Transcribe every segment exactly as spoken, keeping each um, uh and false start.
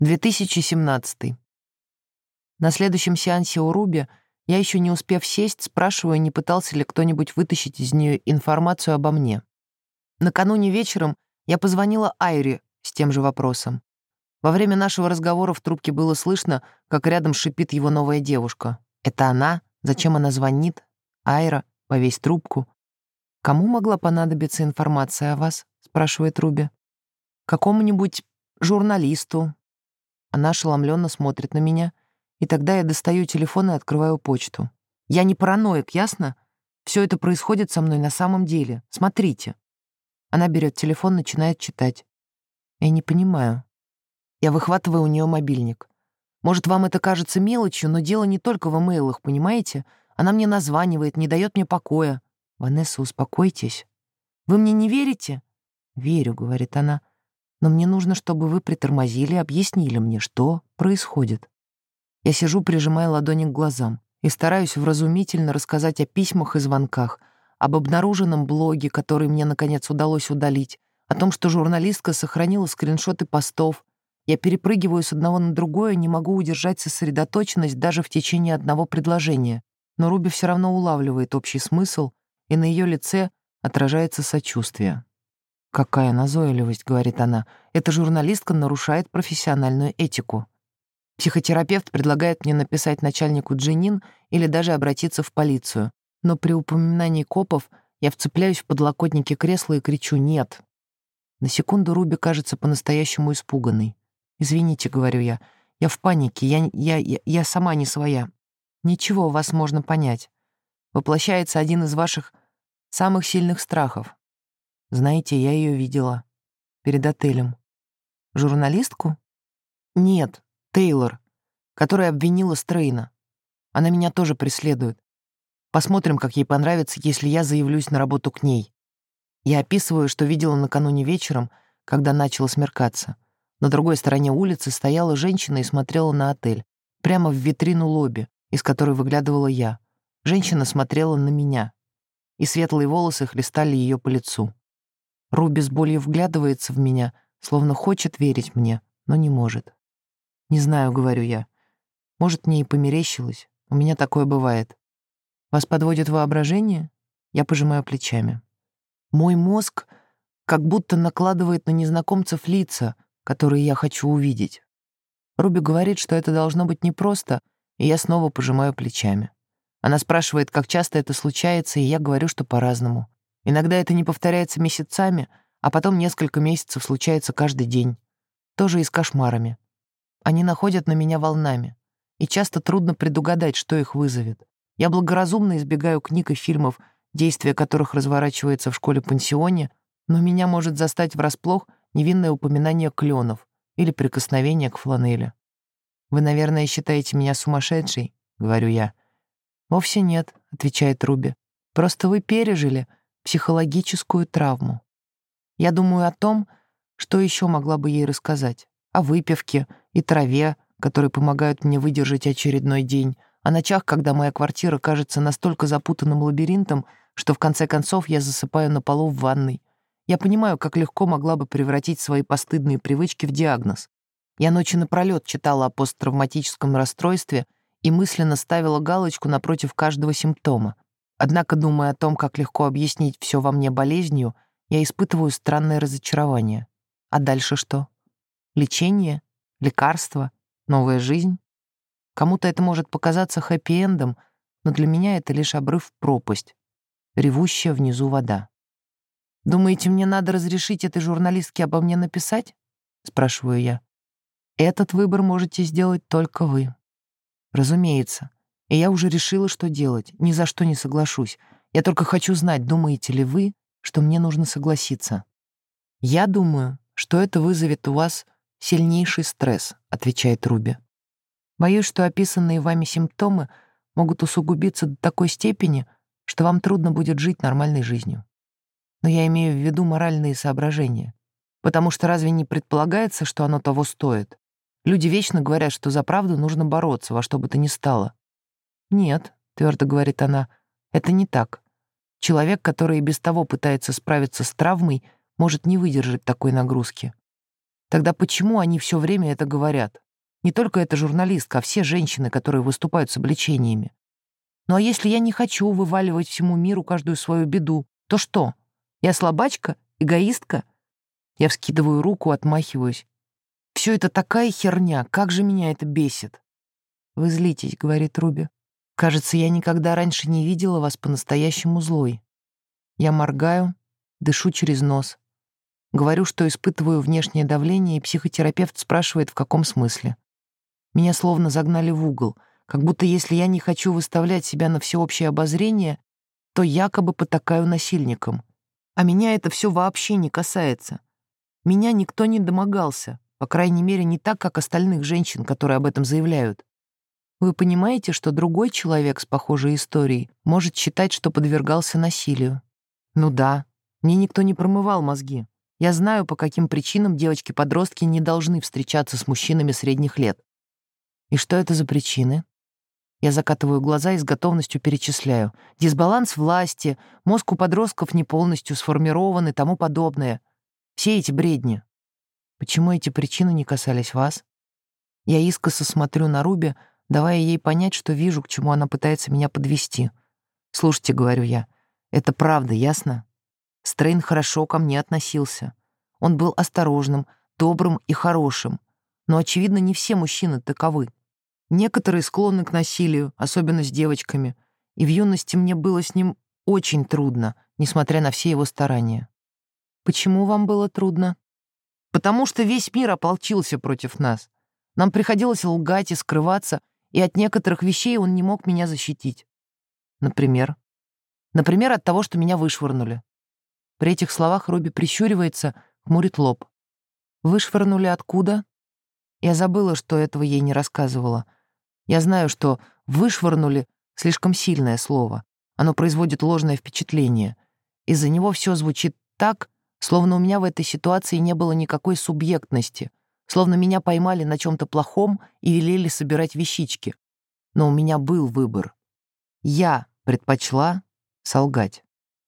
две тысячи семнадцатый. На следующем сеансе у Руби я, еще не успев сесть, спрашиваю, не пытался ли кто-нибудь вытащить из нее информацию обо мне. Накануне вечером я позвонила Айре с тем же вопросом. Во время нашего разговора в трубке было слышно, как рядом шипит его новая девушка. «Это она? Зачем она звонит? Айра, повесь трубку». «Кому могла понадобиться информация о вас?» — спрашивает Руби. «Какому-нибудь журналисту». Она ошеломленно смотрит на меня, и тогда я достаю телефон и открываю почту. Я не параноик, ясно? Все это происходит со мной на самом деле. Смотрите. Она берет телефон, начинает читать. Я не понимаю. Я выхватываю у нее мобильник. Может, вам это кажется мелочью, но дело не только в имейлах, понимаете? Она мне названивает, не дает мне покоя. «Ванесса, успокойтесь. Вы мне не верите?» «Верю», — говорит она. «Но мне нужно, чтобы вы притормозили и объяснили мне, что происходит». Я сижу, прижимая ладони к глазам, и стараюсь вразумительно рассказать о письмах и звонках, об обнаруженном блоге, который мне, наконец, удалось удалить, о том, что журналистка сохранила скриншоты постов. Я перепрыгиваю с одного на другое, не могу удержать сосредоточенность даже в течение одного предложения. Но Руби все равно улавливает общий смысл, и на ее лице отражается сочувствие. «Какая назойливость», — говорит она, — «эта журналистка нарушает профессиональную этику». Психотерапевт предлагает мне написать начальнику Дженин или даже обратиться в полицию. Но при упоминании копов я вцепляюсь в подлокотники кресла и кричу «нет». На секунду Руби кажется по-настоящему испуганной. «Извините», — говорю я, — «я в панике, я, я, я, я сама не своя». «Ничего, вас можно понять. Воплощается один из ваших самых сильных страхов. Знаете, я ее видела. Перед отелем. Журналистку? Нет, Тейлор, которая обвинила Стрейна. Она меня тоже преследует. Посмотрим, как ей понравится, если я заявлюсь на работу к ней. Я описываю, что видела накануне вечером, когда начало смеркаться. На другой стороне улицы стояла женщина и смотрела на отель, прямо в витрину лобби, из которой выглядывала я. Женщина смотрела на меня, и светлые волосы хлестали ее по лицу. Руби с болью вглядывается в меня, словно хочет верить мне, но не может. «Не знаю», — говорю я. «Может, мне и померещилось. У меня такое бывает. Вас подводит воображение?» Я пожимаю плечами. Мой мозг как будто накладывает на незнакомцев лица, которые я хочу увидеть. Руби говорит, что это должно быть непросто, и я снова пожимаю плечами. Она спрашивает, как часто это случается, и я говорю, что по-разному. Иногда это не повторяется месяцами, а потом несколько месяцев случается каждый день. Тоже и с кошмарами. Они находят на меня волнами, и часто трудно предугадать, что их вызовет. Я благоразумно избегаю книг и фильмов, действие которых разворачивается в школе-пансионе, но меня может застать врасплох невинное упоминание кленов или прикосновение к фланели. «Вы, наверное, считаете меня сумасшедшей?» — говорю я. «Вовсе нет», — отвечает Руби. «Просто вы пережили психологическую травму». Я думаю о том, что еще могла бы ей рассказать. О выпивке и траве, которые помогают мне выдержать очередной день, о ночах, когда моя квартира кажется настолько запутанным лабиринтом, что в конце концов я засыпаю на полу в ванной. Я понимаю, как легко могла бы превратить свои постыдные привычки в диагноз. Я ночи напролёт читала о посттравматическом расстройстве и мысленно ставила галочку напротив каждого симптома. Однако, думая о том, как легко объяснить все во мне болезнью, я испытываю странное разочарование. А дальше что? Лечение? Лекарство? Новая жизнь? Кому-то это может показаться хэппи-эндом, но для меня это лишь обрыв в пропасть, ревущая внизу вода. «Думаете, мне надо разрешить этой журналистке обо мне написать?» — спрашиваю я. «Этот выбор можете сделать только вы». «Разумеется. И я уже решила, что делать. Ни за что не соглашусь. Я только хочу знать, думаете ли вы, что мне нужно согласиться?» «Я думаю, что это вызовет у вас сильнейший стресс», — отвечает Руби. «Боюсь, что описанные вами симптомы могут усугубиться до такой степени, что вам трудно будет жить нормальной жизнью. Но я имею в виду моральные соображения. Потому что разве не предполагается, что оно того стоит? Люди вечно говорят, что за правду нужно бороться, во что бы то ни стало. «Нет», — твердо говорит она, — «это не так. Человек, который и без того пытается справиться с травмой, может не выдержать такой нагрузки. Тогда почему они все время это говорят? Не только эта журналистка, а все женщины, которые выступают с обличениями. Ну а если я не хочу вываливать всему миру каждую свою беду, то что? Я слабачка? Эгоистка? Я вскидываю руку, отмахиваюсь. Все это такая херня, как же меня это бесит. «Вы злитесь», — говорит Руби. «Кажется, я никогда раньше не видела вас по-настоящему злой». Я моргаю, дышу через нос. Говорю, что испытываю внешнее давление, и психотерапевт спрашивает, в каком смысле. Меня словно загнали в угол, как будто если я не хочу выставлять себя на всеобщее обозрение, то якобы потакаю насильником. А меня это все вообще не касается. Меня никто не домогался, по крайней мере, не так, как остальных женщин, которые об этом заявляют. Вы понимаете, что другой человек с похожей историей может считать, что подвергался насилию? Ну да, мне никто не промывал мозги. Я знаю, по каким причинам девочки-подростки не должны встречаться с мужчинами средних лет. И что это за причины? Я закатываю глаза и с готовностью перечисляю. Дисбаланс власти, мозг у подростков не полностью сформирован и тому подобное. Все эти бредни. Почему эти причины не касались вас? Я искоса смотрю на Руби, давая ей понять, что вижу, к чему она пытается меня подвести. «Слушайте», — говорю я, — «это правда, ясно? Стрейн хорошо ко мне относился. Он был осторожным, добрым и хорошим. Но, очевидно, не все мужчины таковы. Некоторые склонны к насилию, особенно с девочками, и в юности мне было с ним очень трудно, несмотря на все его старания». «Почему вам было трудно?» «Потому что весь мир ополчился против нас. Нам приходилось лгать и скрываться, и от некоторых вещей он не мог меня защитить. Например? Например, от того, что меня вышвырнули». При этих словах Руби прищуривается, хмурит лоб. «Вышвырнули откуда?» Я забыла, что этого ей не рассказывала. Я знаю, что «вышвырнули» — слишком сильное слово. Оно производит ложное впечатление. Из-за него все звучит так, словно у меня в этой ситуации не было никакой субъектности, словно меня поймали на чем-то плохом и велели собирать вещички. Но у меня был выбор. Я предпочла солгать.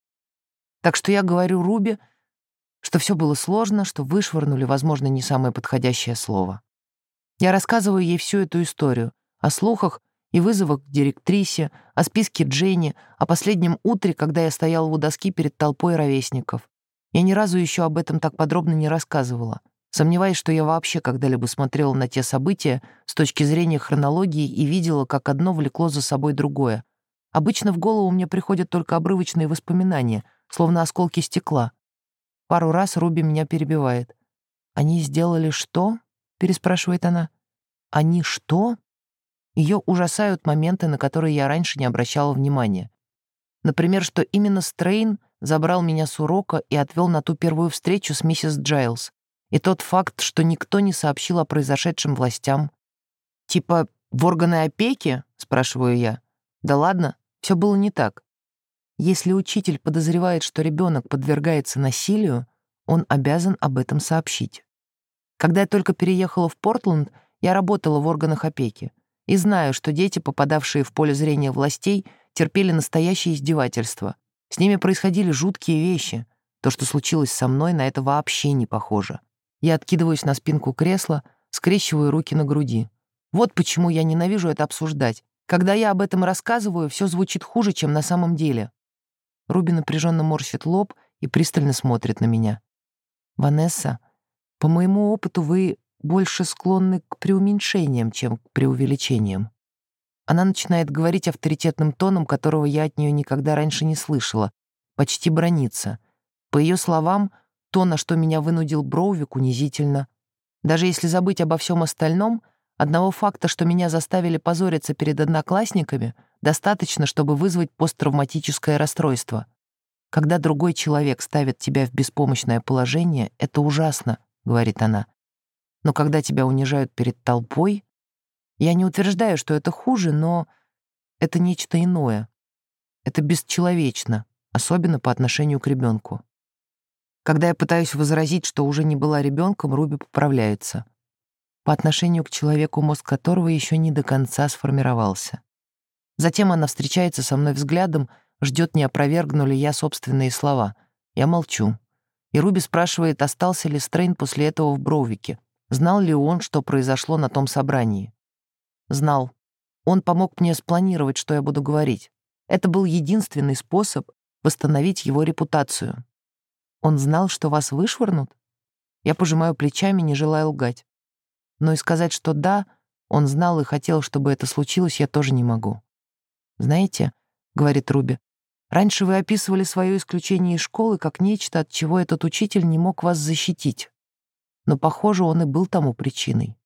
Так что я говорю Руби, что все было сложно, что вышвырнули, возможно, не самое подходящее слово. Я рассказываю ей всю эту историю о слухах и вызовах к директрисе, о списке Дженни, о последнем утре, когда я стояла у доски перед толпой ровесников. Я ни разу еще об этом так подробно не рассказывала. Сомневаюсь, что я вообще когда-либо смотрела на те события с точки зрения хронологии и видела, как одно влекло за собой другое. Обычно в голову мне приходят только обрывочные воспоминания, словно осколки стекла. Пару раз Руби меня перебивает. «Они сделали что?» — переспрашивает она. «Они что?» Ее ужасают моменты, на которые я раньше не обращала внимания. Например, что именно Стрейн забрал меня с урока и отвел на ту первую встречу с миссис Джайлз. И тот факт, что никто не сообщил о произошедшем властям. «Типа в органы опеки?» — спрашиваю я. «Да ладно, все было не так. Если учитель подозревает, что ребенок подвергается насилию, он обязан об этом сообщить. Когда я только переехала в Портленд, я работала в органах опеки и знаю, что дети, попадавшие в поле зрения властей, терпели настоящее издевательство. С ними происходили жуткие вещи. То, что случилось со мной, на это вообще не похоже. Я откидываюсь на спинку кресла, скрещиваю руки на груди. Вот почему я ненавижу это обсуждать. Когда я об этом рассказываю, все звучит хуже, чем на самом деле. Руби напряженно морщит лоб и пристально смотрит на меня. «Ванесса, по моему опыту вы больше склонны к преуменьшениям, чем к преувеличениям». Она начинает говорить авторитетным тоном, которого я от нее никогда раньше не слышала, почти бранится. По ее словам, то, на что меня вынудил Броувик, унизительно. Даже если забыть обо всем остальном, одного факта, что меня заставили позориться перед одноклассниками, достаточно, чтобы вызвать посттравматическое расстройство. Когда другой человек ставит тебя в беспомощное положение, это ужасно, говорит она. Но когда тебя унижают перед толпой, я не утверждаю, что это хуже, но это нечто иное. Это бесчеловечно, особенно по отношению к ребенку. Когда я пытаюсь возразить, что уже не была ребенком, Руби поправляется. По отношению к человеку, мозг которого еще не до конца сформировался. Затем она встречается со мной взглядом, ждет, не опровергну ли я собственные слова. Я молчу. И Руби спрашивает, остался ли Стрейн после этого в Броувике. Знал ли он, что произошло на том собрании? Знал. Он помог мне спланировать, что я буду говорить. Это был единственный способ восстановить его репутацию. Он знал, что вас вышвырнут? Я пожимаю плечами, не желая лгать. Но и сказать, что да, он знал и хотел, чтобы это случилось, я тоже не могу. «Знаете, — говорит Руби, — раньше вы описывали свое исключение из школы как нечто, от чего этот учитель не мог вас защитить. Но, похоже, он и был тому причиной».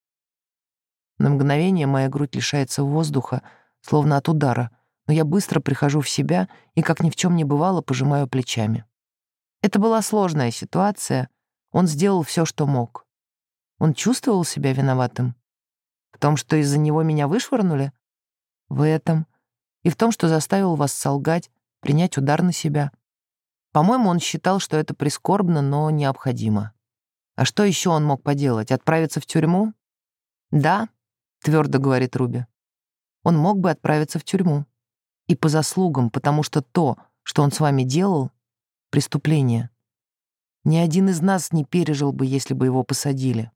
На мгновение моя грудь лишается воздуха, словно от удара, но я быстро прихожу в себя и, как ни в чем не бывало, пожимаю плечами. Это была сложная ситуация, он сделал все, что мог. Он чувствовал себя виноватым? В том, что из-за него меня вышвырнули? В этом. И в том, что заставил вас солгать, принять удар на себя. По-моему, он считал, что это прискорбно, но необходимо. А что еще он мог поделать? Отправиться в тюрьму? Да, твердо говорит Руби. Он мог бы отправиться в тюрьму. И по заслугам, потому что то, что он с вами делал, — преступление. Ни один из нас не пережил бы, если бы его посадили.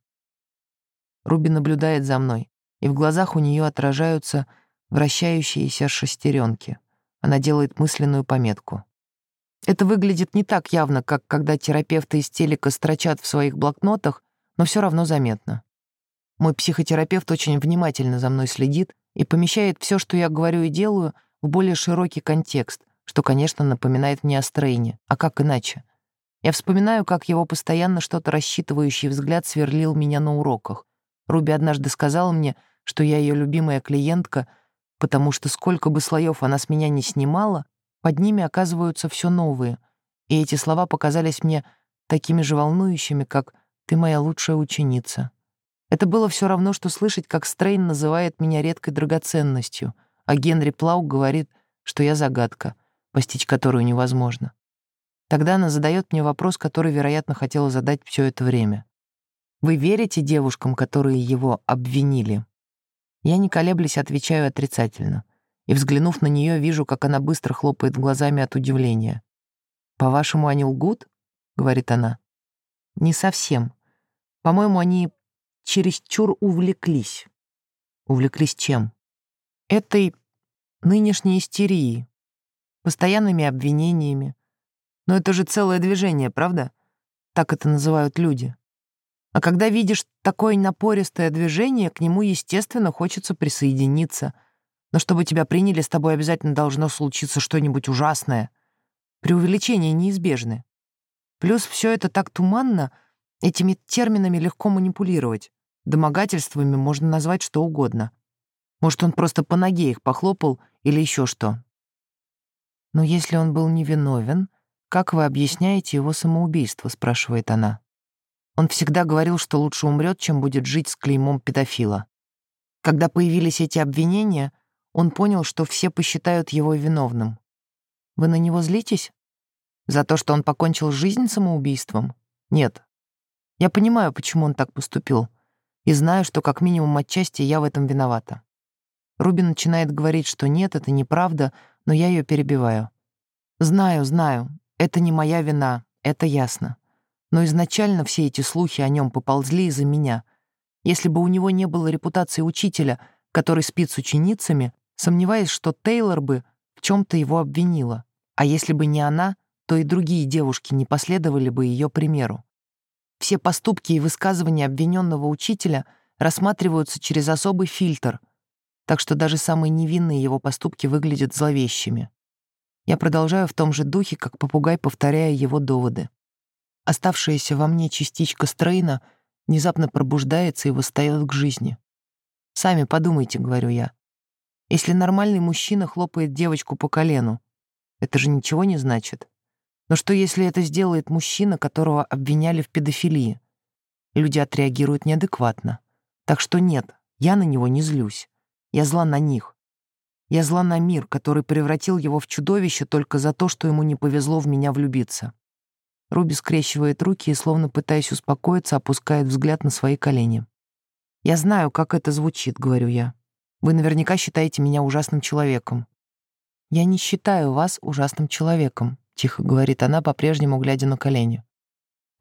Руби наблюдает за мной, и в глазах у нее отражаются вращающиеся шестеренки. Она делает мысленную пометку. Это выглядит не так явно, как когда терапевты из телека строчат в своих блокнотах, но все равно заметно. Мой психотерапевт очень внимательно за мной следит и помещает все, что я говорю и делаю, в более широкий контекст, что, конечно, напоминает мне о Стрейне. А как иначе? Я вспоминаю, как его постоянно что-то рассчитывающий взгляд сверлил меня на уроках. Руби однажды сказала мне, что я ее любимая клиентка, потому что сколько бы слоев она с меня не снимала, под ними оказываются все новые, и эти слова показались мне такими же волнующими, как «ты моя лучшая ученица». Это было все равно, что слышать, как Стрейн называет меня редкой драгоценностью, а Генри Плаук говорит, что я загадка, постичь которую невозможно. Тогда она задает мне вопрос, который, вероятно, хотела задать все это время. «Вы верите девушкам, которые его обвинили?» Я, не колеблясь, отвечаю отрицательно. И, взглянув на нее, вижу, как она быстро хлопает глазами от удивления. «По-вашему, они лгут?» — говорит она. «Не совсем. По-моему, они чересчур увлеклись». «Увлеклись чем?» «Этой нынешней истерией, постоянными обвинениями. Но это же целое движение, правда? Так это называют люди. А когда видишь такое напористое движение, к нему, естественно, хочется присоединиться. Но чтобы тебя приняли, с тобой обязательно должно случиться что-нибудь ужасное. Преувеличения неизбежны. Плюс все это так туманно, этими терминами легко манипулировать. Домогательствами можно назвать что угодно. Может, он просто по ноге их похлопал или еще что. «Но если он был невиновен, как вы объясняете его самоубийство?» — спрашивает она. Он всегда говорил, что лучше умрет, чем будет жить с клеймом педофила. Когда появились эти обвинения, он понял, что все посчитают его виновным. Вы на него злитесь? За то, что он покончил жизнь самоубийством? Нет. Я понимаю, почему он так поступил, и знаю, что как минимум отчасти я в этом виновата. Руби начинает говорить, что нет, это неправда, но я ее перебиваю. Знаю, знаю, это не моя вина, это ясно. Но изначально все эти слухи о нем поползли из-за меня. Если бы у него не было репутации учителя, который спит с ученицами, сомневаюсь, что Тейлор бы в чем-то его обвинила. А если бы не она, то и другие девушки не последовали бы ее примеру. Все поступки и высказывания обвиненного учителя рассматриваются через особый фильтр, так что даже самые невинные его поступки выглядят зловещими. Я продолжаю в том же духе, как попугай, повторяя его доводы. Оставшаяся во мне частичка Стрейна внезапно пробуждается и восстает к жизни. «Сами подумайте», — говорю я. «Если нормальный мужчина хлопает девочку по колену, это же ничего не значит. Но что, если это сделает мужчина, которого обвиняли в педофилии? Люди отреагируют неадекватно. Так что нет, я на него не злюсь. Я зла на них. Я зла на мир, который превратил его в чудовище только за то, что ему не повезло в меня влюбиться». Руби скрещивает руки и, словно пытаясь успокоиться, опускает взгляд на свои колени. «Я знаю, как это звучит», — говорю я. «Вы наверняка считаете меня ужасным человеком». «Я не считаю вас ужасным человеком», — тихо говорит она, по-прежнему глядя на колени.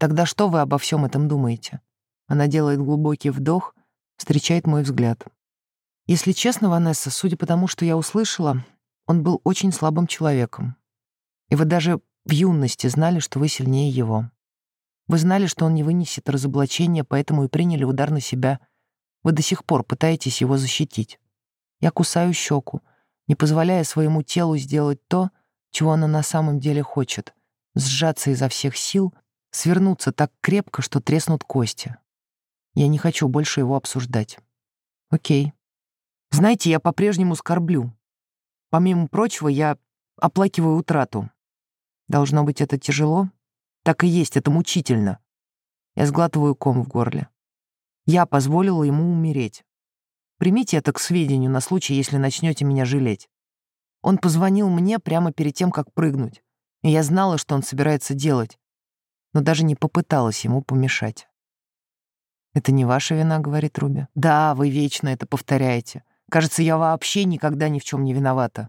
Тогда что вы обо всем этом думаете? Она делает глубокий вдох, встречает мой взгляд. Если честно, Ванесса, судя по тому, что я услышала, он был очень слабым человеком. И вы даже в юности знали, что вы сильнее его. Вы знали, что он не вынесет разоблачения, поэтому и приняли удар на себя. Вы до сих пор пытаетесь его защитить. Я кусаю щеку, не позволяя своему телу сделать то, чего оно на самом деле хочет — сжаться изо всех сил, свернуться так крепко, что треснут кости. Я не хочу больше его обсуждать. Окей. Знаете, я по-прежнему скорблю. Помимо прочего, я оплакиваю утрату. Должно быть, это тяжело? Так и есть, это мучительно. Я сглатываю ком в горле. Я позволила ему умереть. Примите это к сведению на случай, если начнете меня жалеть. Он позвонил мне прямо перед тем, как прыгнуть, и я знала, что он собирается делать, но даже не попыталась ему помешать. «Это не ваша вина», — говорит Руби. «Да, вы вечно это повторяете. Кажется, я вообще никогда ни в чем не виновата».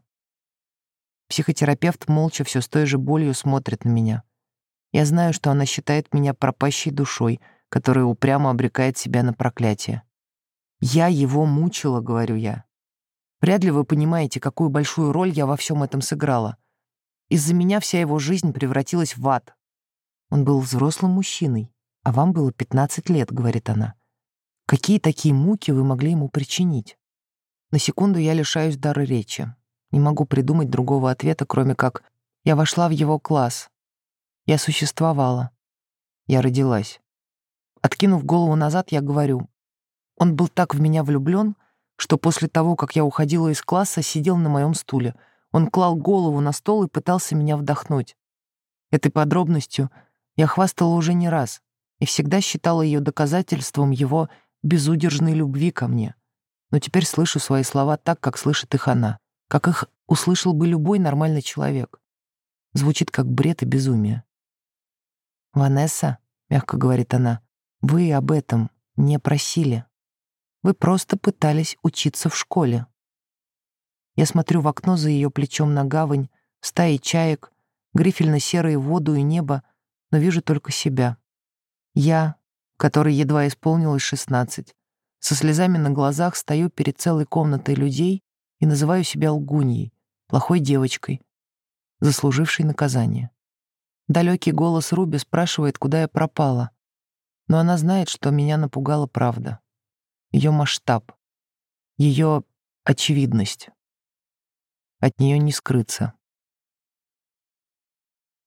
Психотерапевт молча все с той же болью смотрит на меня. Я знаю, что она считает меня пропащей душой, которая упрямо обрекает себя на проклятие. «Я его мучила», — говорю я. «Вряд ли вы понимаете, какую большую роль я во всем этом сыграла. Из-за меня вся его жизнь превратилась в ад. Он был взрослым мужчиной, а вам было пятнадцать лет», — говорит она. «Какие такие муки вы могли ему причинить?» На секунду я лишаюсь дара речи. Не могу придумать другого ответа, кроме как «я вошла в его класс». Я существовала. Я родилась. Откинув голову назад, я говорю: он был так в меня влюблен, что после того, как я уходила из класса, сидел на моем стуле. Он клал голову на стол и пытался меня вдохнуть. Этой подробностью я хвастала уже не раз и всегда считала ее доказательством его безудержной любви ко мне. Но теперь слышу свои слова так, как слышит их она, как их услышал бы любой нормальный человек. Звучит как бред и безумие. «Ванесса», — мягко говорит она, — «вы об этом не просили. Вы просто пытались учиться в школе». Я смотрю в окно за ее плечом на гавань, стаи чаек, грифельно-серые воду и небо, но вижу только себя. Я, которой едва исполнилось шестнадцать, со слезами на глазах стою перед целой комнатой людей и называю себя лгуньей, плохой девочкой, заслужившей наказание. Далекий голос Руби спрашивает, куда я пропала, но она знает, что меня напугала правда. Ее масштаб, ее очевидность. От нее не скрыться.